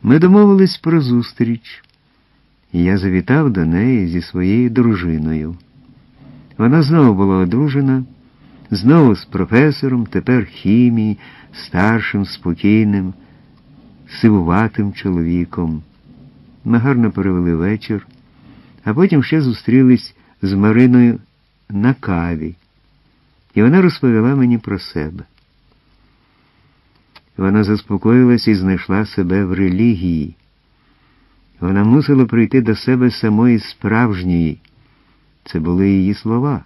Ми домовились про зустріч, і я завітав до неї зі своєю дружиною. Вона знову була одружена, знову з професором, тепер хімії, старшим, спокійним, сивуватим чоловіком. Ми гарно провели вечір, а потім ще зустрілись з Мариною на каві, і вона розповіла мені про себе. Вона заспокоїлась і знайшла себе в релігії. Вона мусила прийти до себе самої справжньої. Це були її слова.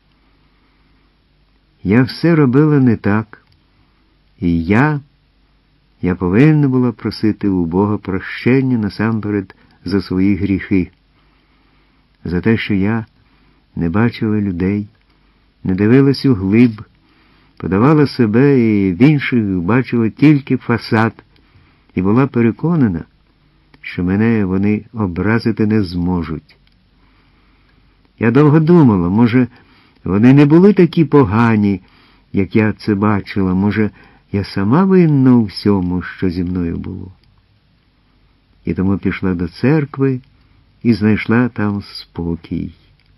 Я все робила не так, і я повинна була просити у Бога прощення насамперед за свої гріхи, за те, що я не бачила людей, не дивилась у глиб, подавала себе і в інших бачила тільки фасад, і була переконана, що мене вони образити не зможуть. Я довго думала, може, вони не були такі погані, як я це бачила, може, я сама винна у всьому, що зі мною було. І тому пішла до церкви і знайшла там спокій.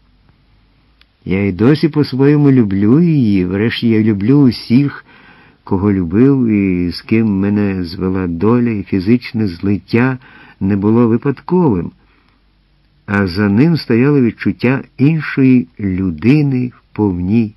Я й досі по-своєму люблю її, врешті я люблю усіх, кого любив і з ким мене звела доля, і фізичне злиття не було випадковим, а за ним стояло відчуття іншої людини вповні.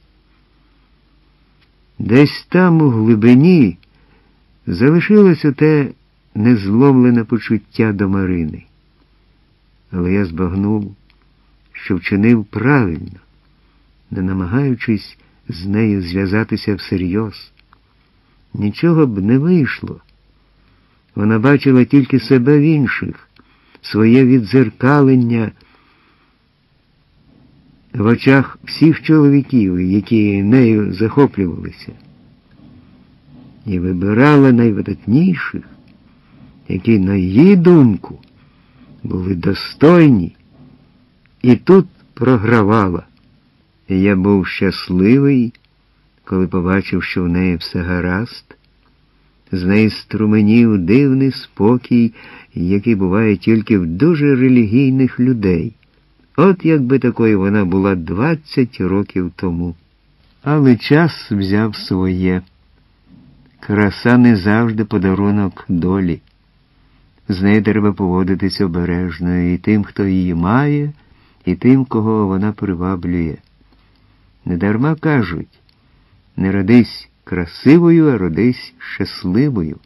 Десь там у глибині залишилося те незломлене почуття до Марини. Але я збагнув, що вчинив правильно, не намагаючись з нею зв'язатися всерйоз. Нічого б не вийшло. Вона бачила тільки себе в інших, своє віддзеркалення в очах всіх чоловіків, які нею захоплювалися, і вибирала найвидатніших, які, на її думку, були достойні, і тут програвала. І я був щасливий, коли побачив, що в неї все гаразд. З неї струменів дивний спокій, який буває тільки в дуже релігійних людей. От якби такою вона була 20 років тому. Але час взяв своє. Краса не завжди подарунок долі. З нею треба поводитись обережно і тим, хто її має, і тим, кого вона приваблює. Недарма кажуть, не родись красивою, а родись щасливою.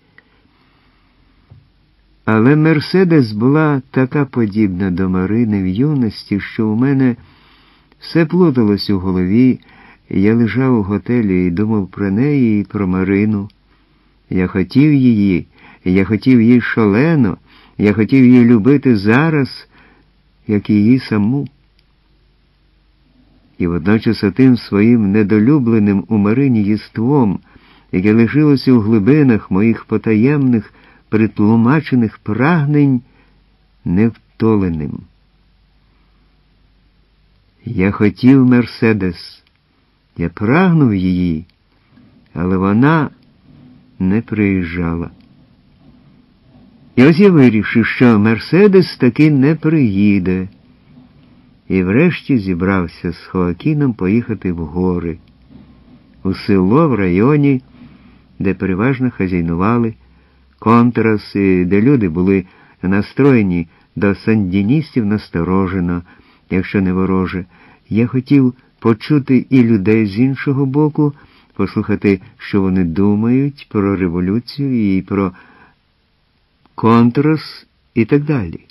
Але Мерседес була така подібна до Марини в юності, що у мене все плуталось у голові, і я лежав у готелі і думав про неї і про Марину. Я хотів її шалено, я хотів її любити зараз, як її саму. І водночас отим своїм недолюбленим у Марині єством, яке лишилося у глибинах моїх потаємних, притлумачених прагнень, невтоленим. Я хотів Мерседес, я прагнув її, але вона не приїжджала. І ось я вирішив, що Мерседес таки не приїде. І врешті зібрався з Хоакіном поїхати в гори, у село в районі, де переважно хазяйнували контраси, де люди були настроєні до сандіністів насторожено, якщо не вороже. Я хотів почути і людей з іншого боку, послухати, що вони думають про революцію і про контрас і так далі.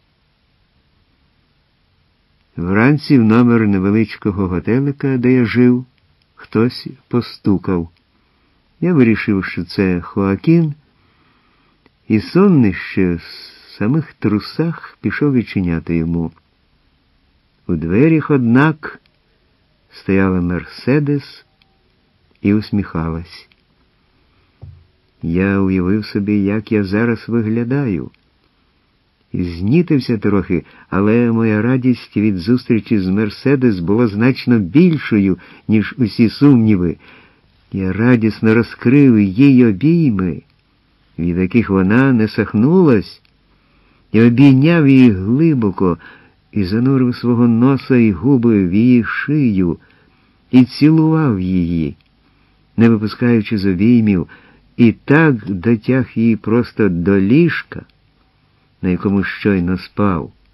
Вранці в номер невеличкого готелика, де я жив, хтось постукав. Я вирішив, що це Хоакін, і сонний ще в самих трусах пішов відчиняти йому. У дверях, однак, стояла Мерседес і усміхалась. Я уявив собі, як я зараз виглядаю. І знітився трохи, але моя радість від зустрічі з Мерседес була значно більшою, ніж усі сумніви. Я радісно розкрив їй обійми від яких вона не сахнулась, і обійняв її глибоко, і занурив свого носа і губи в її шию, і цілував її, не випускаючи з обіймів, і так дотяг її просто до ліжка, на якому щойно спав.